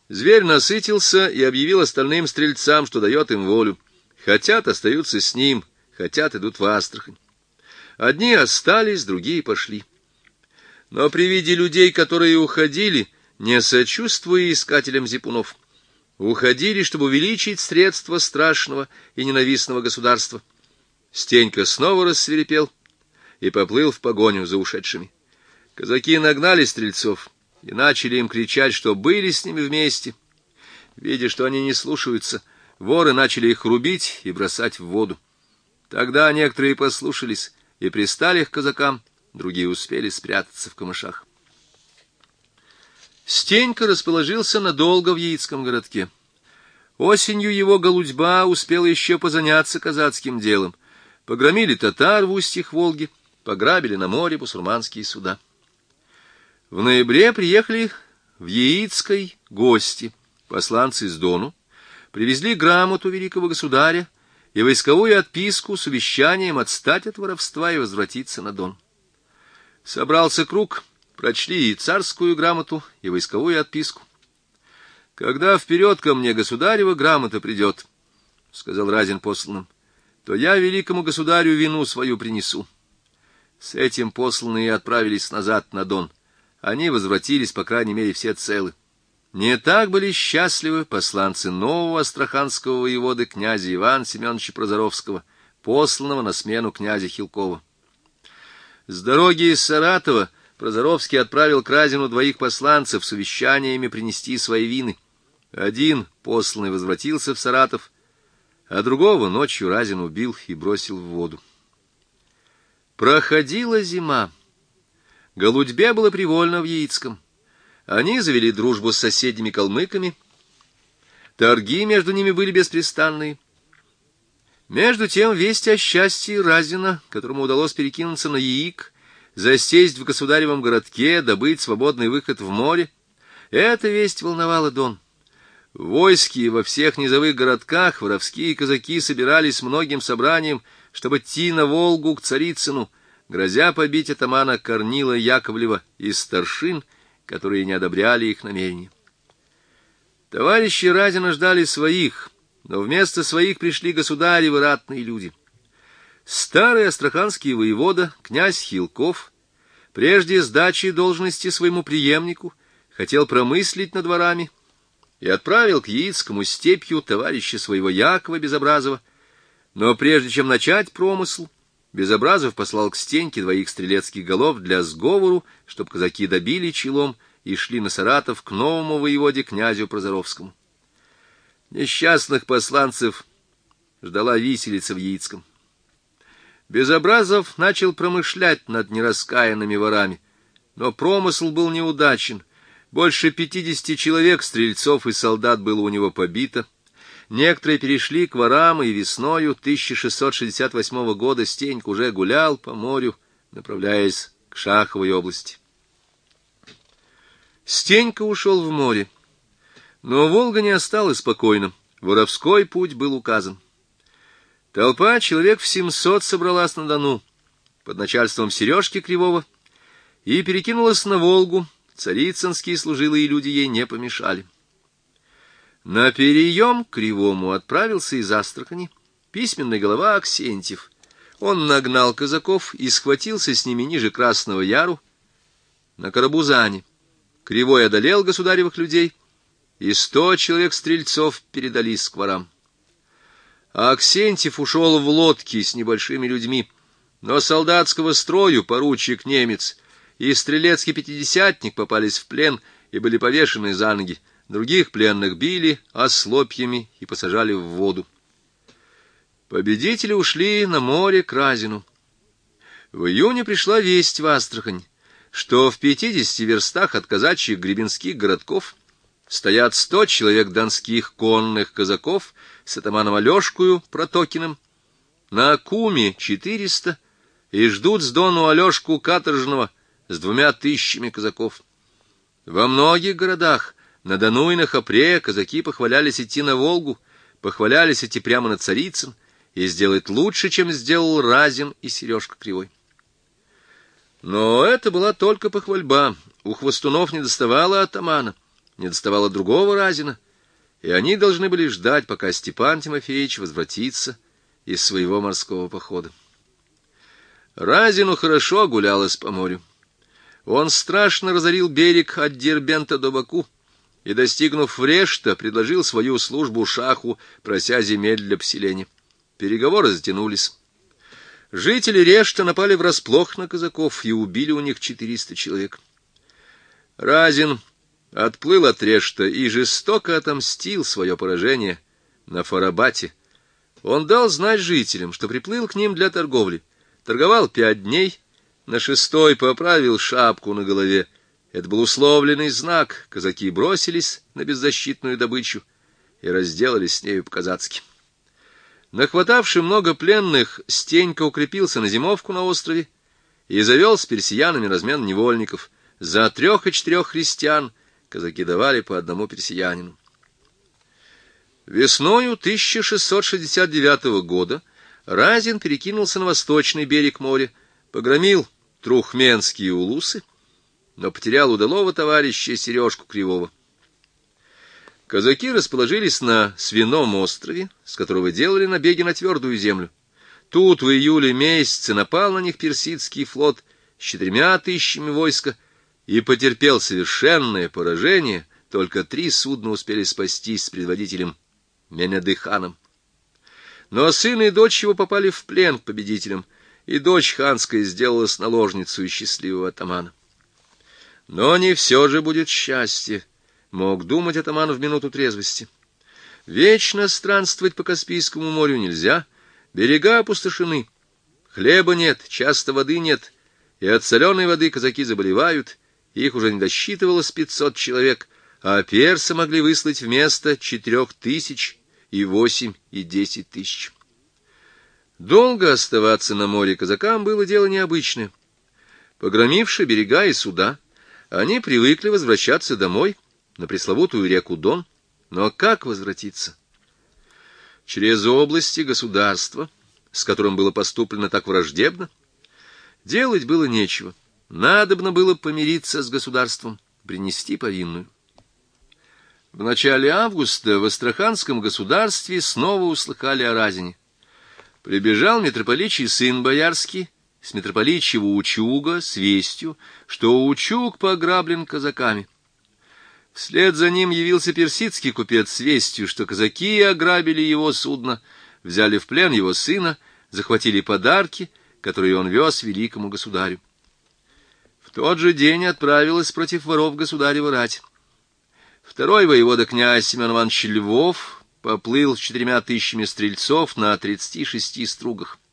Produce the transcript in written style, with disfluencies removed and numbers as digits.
Зверь насытился и объявил остальным стрельцам, что дает им волю. Хотят — остаются с ним, хотят — идут в Астрахань. Одни остались, другие пошли. Но при виде людей, которые уходили, не сочувствуя искателям зипунов, уходили, чтобы увеличить средства страшного и ненавистного государства, Стенька снова рассвирепел и поплыл в погоню за ушедшими. Казаки нагнали стрельцов и начали им кричать, что были с ними вместе. Видя, что они не слушаются, воры начали их рубить и бросать в воду. Тогда некоторые послушались и пристали к казакам, другие успели спрятаться в камышах. Стенька расположился надолго в Яицком городке. Осенью его голудьба успела еще позаняться казацким делом. Погромили татар в устьях Волги, пограбили на море бусурманские суда. В ноябре приехали в Яицкой гости, посланцы из Дону, привезли грамоту великого государя и войсковую отписку с увещанием отстать от воровства и возвратиться на Дон. Собрался круг, прочли и царскую грамоту, и войсковую отписку. — Когда вперед ко мне государева грамота придет, — сказал Разин посланным, — то я великому государю вину свою принесу. С этим посланные отправились назад на Дон. Они возвратились, по крайней мере, все целы. Не так были счастливы посланцы нового астраханского воеводы князя Ивана Семеновича Прозоровского, посланного на смену князя Хилкова. С дороги из Саратова Прозоровский отправил к Разину 2 посланцев с увещаниями принести свои вины. Один посланный возвратился в Саратов, а другого ночью Разин убил и бросил в воду. Проходила зима. Голудьбе было привольно в Яицком. Они завели дружбу с соседними калмыками. Торги между ними были беспрестанные. Между тем весть о счастье Разина, которому удалось перекинуться на Яик, засесть в государевом городке, добыть свободный выход в море, эта весть волновала Дон. В войске и во всех низовых городках воровские казаки собирались многим собранием, чтобы идти на Волгу к Царицыну, грозя побить атамана Корнила Яковлева и старшин, которые не одобряли их намерения. Товарищи Разина ждали своих, но вместо своих пришли государевы ратные люди. Старый астраханский воевода, князь Хилков, прежде сдачи должности своему преемнику, хотел промыслить над дворами и отправил к Яицкому степью товарища своего Якова Безобразова. Но прежде чем начать промысл, Безобразов послал к Стеньке 2 стрелецких голов для сговору, чтоб казаки добили челом и шли на Саратов к новому воеводе князю Прозоровскому. Несчастных посланцев ждала виселица в Яицком. Безобразов начал промышлять над нераскаянными ворами, но промысл был неудачен. Больше 50 человек, стрельцов и солдат, было у него побито. Некоторые перешли к ворам, и весною 1668 года Стенька уже гулял по морю, направляясь к Шаховой области. Стенька ушел в море, но Волга не осталась спокойна. Воровской путь был указан. Толпа, человек в 700, собралась на Дону под начальством Сережки Кривого и перекинулась на Волгу. Царицынские служилые люди ей не помешали. На переем к Кривому отправился из Астрахани письменный голова Аксентьев. Он нагнал казаков и схватился с ними ниже Красного Яру на Карабузане. Кривой одолел государевых людей, и 100 человек-стрельцов передались к ворам. А Аксентьев ушел в лодке с небольшими людьми, но солдатского строю поручик немец и стрелецкий пятидесятник попались в плен и были повешены за ноги. Других пленных били ослопьями и посажали в воду. Победители ушли на море к Разину. В июне пришла весть в Астрахань, что в 50 верстах от казачьих гребенских городков стоят 100 человек донских конных казаков с атаманом Алешкою Протокиным, на Куме 400, и ждут с Дону Алешку Каторжного с 2000 казаков. Во многих городах на Дону и на Хопре казаки похвалялись идти на Волгу, похвалялись идти прямо на Царицын и сделать лучше, чем сделал Разин и Сережка Кривой. Но это была только похвальба, у хвостунов недоставало атамана. недоставало другого Разина, и они должны были ждать, пока Степан Тимофеевич возвратится из своего морского похода. Разину хорошо гулялось по морю. Он страшно разорил берег от Дербента до Баку и, достигнув Врешта, предложил свою службу шаху, прося земель для поселения. Переговоры затянулись. Жители Решта напали врасплох на казаков и убили у них 400 человек. Разин отплыл от Решта и жестоко отомстил свое поражение на Фарабате. Он дал знать жителям, что приплыл к ним для торговли. Торговал 5 дней, на 6-й поправил шапку на голове. Это был условленный знак. Казаки бросились на беззащитную добычу и разделались с нею по-казацки. Нахватавший много пленных, Стенька укрепился на зимовку на острове и завел с персиянами размен невольников. За 3 и 4 христиан казаки давали по 1 персиянину. Весною 1669 года Разин перекинулся на восточный берег моря, погромил трухменские улусы, но потерял удалого товарища Сережку Кривого. Казаки расположились на Свином острове, с которого делали набеги на твердую землю. Тут в июле месяце напал на них персидский флот с 4000 войска и потерпел совершенное поражение. Только 3 судна успели спастись с предводителем Менедыханом. Но сын и дочь его попали в плен к победителям, и дочь ханская сделалась наложницей счастливого атамана. Но не все же будет счастье, мог думать атаман в минуту трезвости. Вечно странствовать по Каспийскому морю нельзя, берега опустошены, хлеба нет, часто воды нет, и от соленой воды казаки заболевают, их уже не досчитывалось 500 человек, а персы могли выслать вместо 4000 и 8, и 10 тысяч. Долго оставаться на море казакам было дело необычное. Погромивши берега и суда, они привыкли возвращаться домой, на пресловутую реку Дон. Но как возвратиться? Через области государства, с которым было поступлено так враждебно, делать было нечего. Надобно было помириться с государством, принести повинную. В начале августа в Астраханском государстве снова услыхали о Разине. Прибежал митрополичий сын боярский с митрополичьего Учуга с вестью, что Учуг пограблен казаками. Вслед за ним явился персидский купец с вестью, что казаки ограбили его судно, взяли в плен его сына, захватили подарки, которые он вез великому государю. В тот же день отправилась против воров государева рать. Второй воевода князь Семен Иванович Львов поплыл с 4000 стрельцов на 36 стругах.